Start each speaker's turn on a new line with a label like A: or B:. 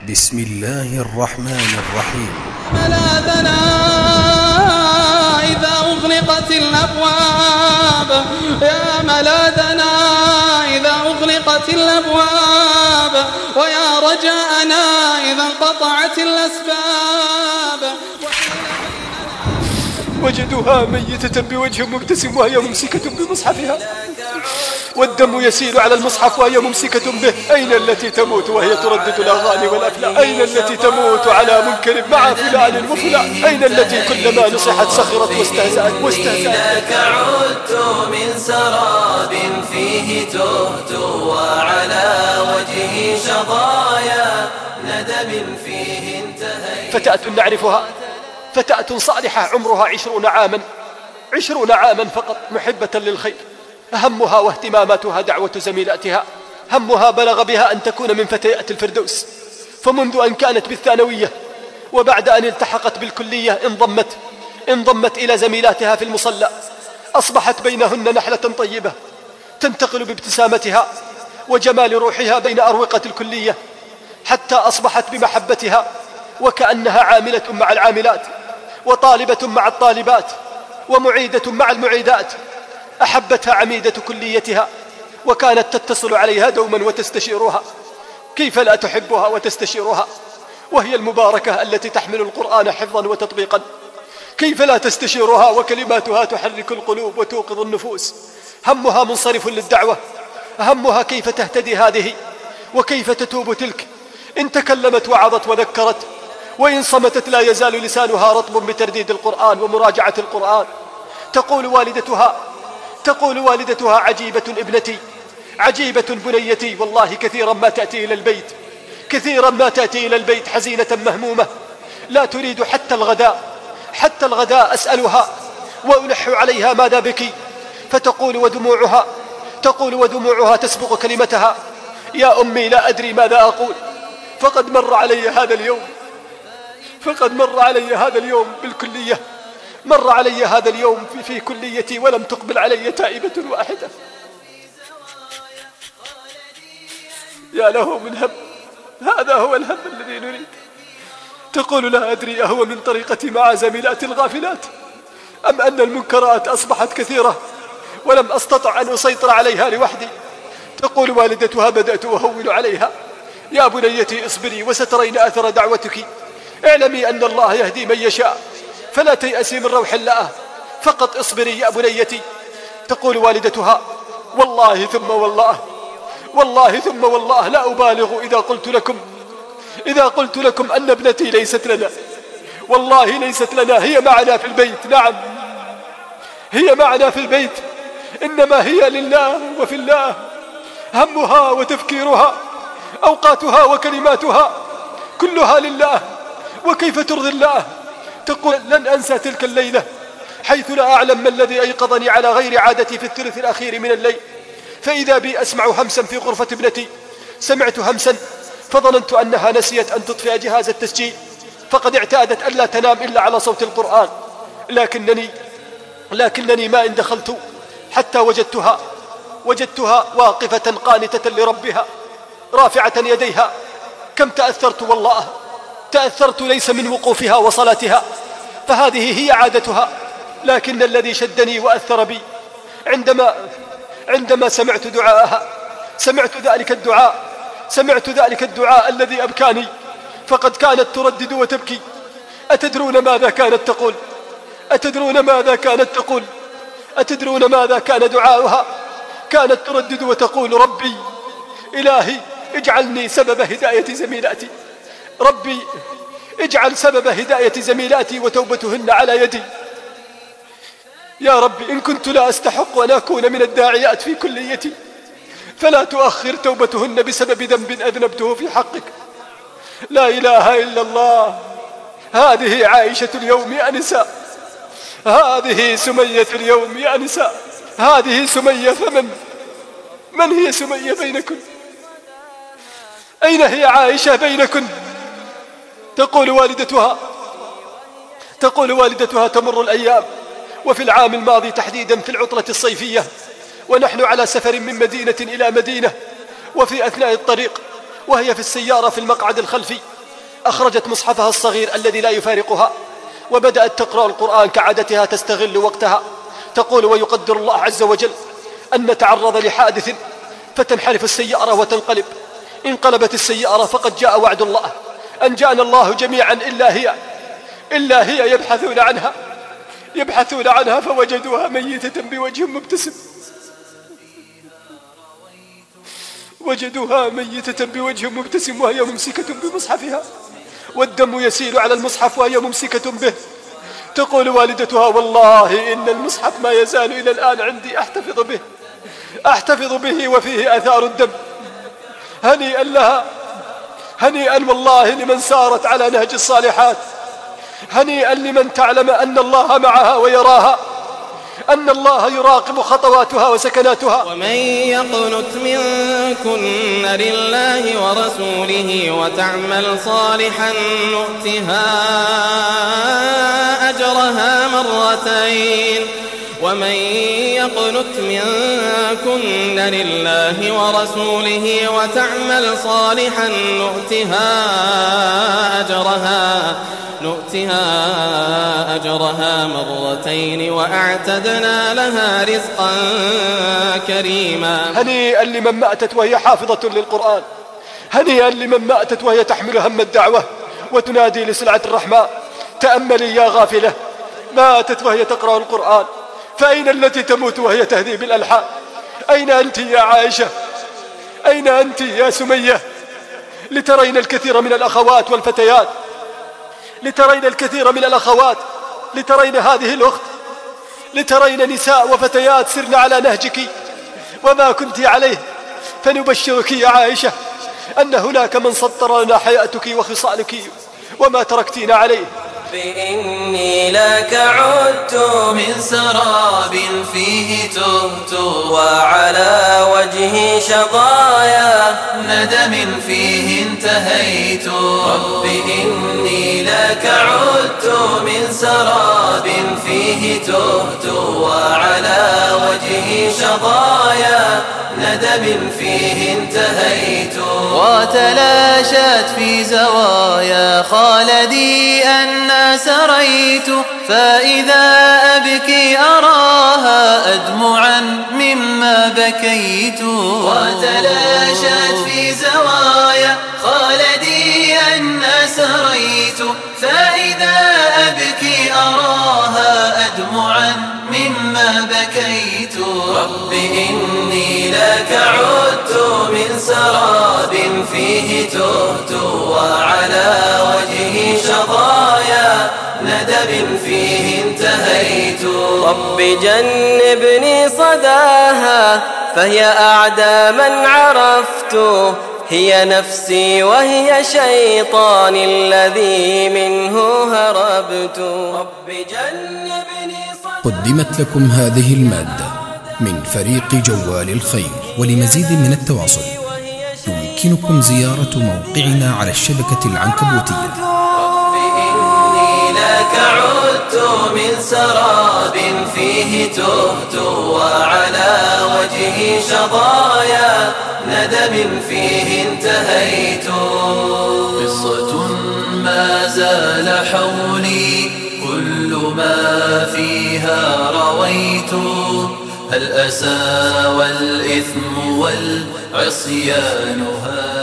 A: بسم الله الرحمن الرحيم.
B: ملاذنا إذا أغلقت الأبواب، يا ملاذنا إذا أغلقت الأبواب، ويا رجاءنا إذا انقطعت الأسباب.
C: وجدوها ميتة بوجه مبتسم وهي ممسكة بمصحفها، والدم يسيل على المصحف وهي ممسكة به. أين التي تموت وهي تردد الأغاني والأفلام؟ أين التي تموت على منكر مع فلان وفلان؟ أين التي كلما نصحت سخرت واستهزأت؟
D: إنك عدت من سراب فيه تهت، وعلى وجهي شظايا ندم فيه انتهيت.
C: فتاة نعرفها، فتاة صالحة عمرها 20 عاما فقط، محبة للخير. همها واهتماماتها دعوة زميلاتها، همها بلغ بها أن تكون من فتيات الفردوس. فمنذ أن كانت بالثانوية وبعد أن التحقت بالكلية انضمت إلى زميلاتها في المصلى. أصبحت بينهن نحلة طيبة تنتقل بابتسامتها وجمال روحها بين أروقة الكلية، حتى أصبحت بمحبتها وكأنها عاملة مع العاملات، وطالبة مع الطالبات، ومعيدة مع المعيدات. أحبتها عميدة كليتها وكانت تتصل عليها دوما وتستشيرها. كيف لا تحبها وتستشيرها وهي المباركة التي تحمل القرآن حفظا وتطبيقا؟ كيف لا تستشيرها وكلماتها تحرك القلوب وتوقظ النفوس؟ همها منصرف للدعوة، همها كيف تهتدي هذه وكيف تتوب تلك. إن تكلمت وعظت وذكرت، وإن صمتت لا يزال لسانها رطب بترديد القرآن ومراجعة القرآن. تقول والدتها عجيبة ابنتي، عجيبة بنيتي، والله كثيرا ما تأتي إلى البيت حزينة مهمومة، لا تريد حتى الغداء أسألها وألح عليها ماذا بكي، فتقول ودموعها تسبق كلمتها: يا أمي لا أدري ماذا أقول، فقد مر علي هذا اليوم بالكلية، مر علي هذا اليوم في كليتي ولم تقبل علي تائبة واحدة. يا له من هم، هذا هو الهم الذي نريد. تقول: لا أدري أهو من طريقتي مع زميلاتي الغافلات، أم أن المنكرات أصبحت كثيرة ولم أستطع أن أسيطر عليها لوحدي. تقول والدتها: بدأت أهون عليها: يا بنيتي اصبري وسترين أثر دعوتك، اعلمي أن الله يهدي من يشاء، فلا تيأسي من روح الله، فقط اصبري يا بنيتي. تقول والدتها: والله ثم والله لا أبالغ إذا قلت لكم أن ابنتي ليست لنا، والله ليست لنا، هي معنا في البيت، نعم هي معنا في البيت، إنما هي لله وفي الله. همها وتفكيرها، أوقاتها وكلماتها كلها لله. وكيف ترضي الله؟ تقول: لن أنسى تلك الليلة حيث لا أعلم ما الذي أيقظني على غير عادتي في الثلث الأخير من الليل، فإذا بي أسمع همسا في غرفة ابنتي. سمعت همسا فظننت أنها نسيت أن تطفئ جهاز التسجيل، فقد اعتادت ألا تنام إلا على صوت القرآن. لكنني ما إن دخلت حتى وجدتها واقفة قانتة لربها رافعة يديها. كم تأثرت، والله تأثرت، ليس من وقوفها وصلاتها، فهذه هي عادتها. لكن الذي شدني وأثر بي عندما سمعت دعاءها، سمعت ذلك الدعاء الذي أبكاني، فقد كانت تردد وتبكي. أتدرون ماذا كان دعاؤها؟ كانت تردد وتقول: ربي إلهي اجعلني سبب هداية زميلاتي، ربي اجعل سبب هداية زميلاتي وتوبتهن على يدي. يا ربي إن كنت لا أستحق أن أكون من الداعيات في كليتي، فلا تؤخر توبتهن بسبب ذنب أذنبته في حقك. لا إله إلا الله. هذه عائشة اليوم يا نساء، هذه سمية اليوم يا نساء، هذه سمية. من هي سمية بينكن؟ أين هي عائشة بينكن؟ تقول والدتها: تمر الأيام، وفي العام الماضي تحديدا في العطلة الصيفية، ونحن على سفر من مدينة إلى مدينة، وفي أثناء الطريق وهي في السيارة في المقعد الخلفي أخرجت مصحفها الصغير الذي لا يفارقها، وبدأت تقرأ القرآن كعادتها، تستغل وقتها. تقول: ويقدر الله عز وجل أن نتعرض لحادث فتنحرف السيارة وتنقلب. انقلبت السيارة فقد جاء وعد الله، أنجانا الله جميعا إلا هي يبحثون عنها فوجدوها ميتة بوجه مبتسم. وجدوها ميتة بوجه مبتسم وهي ممسكة بمصحفها، والدم يسيل على المصحف وهي ممسكة به. تقول والدتها: والله إن المصحف ما يزال إلى الآن عندي أحتفظ به وفيه آثار الدم. هنيئا لها، هنيئا والله لمن سارت على نهج الصالحات، هنيئا لمن تعلم أن الله معها ويراها، أن الله يراقب خطواتها وسكناتها.
B: ومن يقنت منكن لله ورسوله وتعمل صالحا نؤتها أجرها مرتين. ومن يقنت منكن لله ورسوله وتعمل صالحا نؤتها أجرها مرتين وأعتدنا لها رزقا كريما.
C: هنيئا لمن ماتت وهي حافظة للقرآن، هنيئا لمن ماتت وهي تحمل هم الدعوة وتنادي لسلعة الرحمة. تأملي يا غافلة، ماتت وهي تقرأ القرآن، فأين التي تموت وهي تهدي بالألحان؟ أين أنت يا عائشة؟ أين أنت يا سمية؟ لترين الكثير من الأخوات والفتيات، لترين هذه الأخت، لترين نساء وفتيات سرن على نهجك وما كنت عليه. فنبشرك يا عائشة أن هناك من سطر لنا حياتك وخصالك وما تركتين عليه.
D: إني لك عدت من سراب فيه تهت، وعلى وجهي شظايا ندم فيه انتهيت. رب إني لك عدت من سراب فيه تهت، وعلى وجهي شظايا ندم فيه انتهيت. وتلاشت في زوايا خالدي أن سريت، فإذا أبكي أراها أدمعا مما بكيت. وتلاشت في زوايا خالدي أن سريت، فإذا أبكي أراها أدمعا مما بكيت. رب إني لك عدت من سراب فيه تهت، وعلى وجهي شظايا ندم فيه انتهيت. رب جنبني صداها فهي أعدى من عرفت، هي نفسي وهي شيطان الذي منه هربت. رب جنبني صداها.
A: قدمت لكم هذه المادة من فريق جوال الخير. ولمزيد من التواصل يمكنكم زيارة موقعنا على الشبكة العنكبوتية.
D: رب إني لك عدت من سراب فيه تهت، وعلى وجهي شظايا ندم فيه انتهيت. قصة ما زال حولي كل ما فيها رويت، الأسى والإثم والعصيان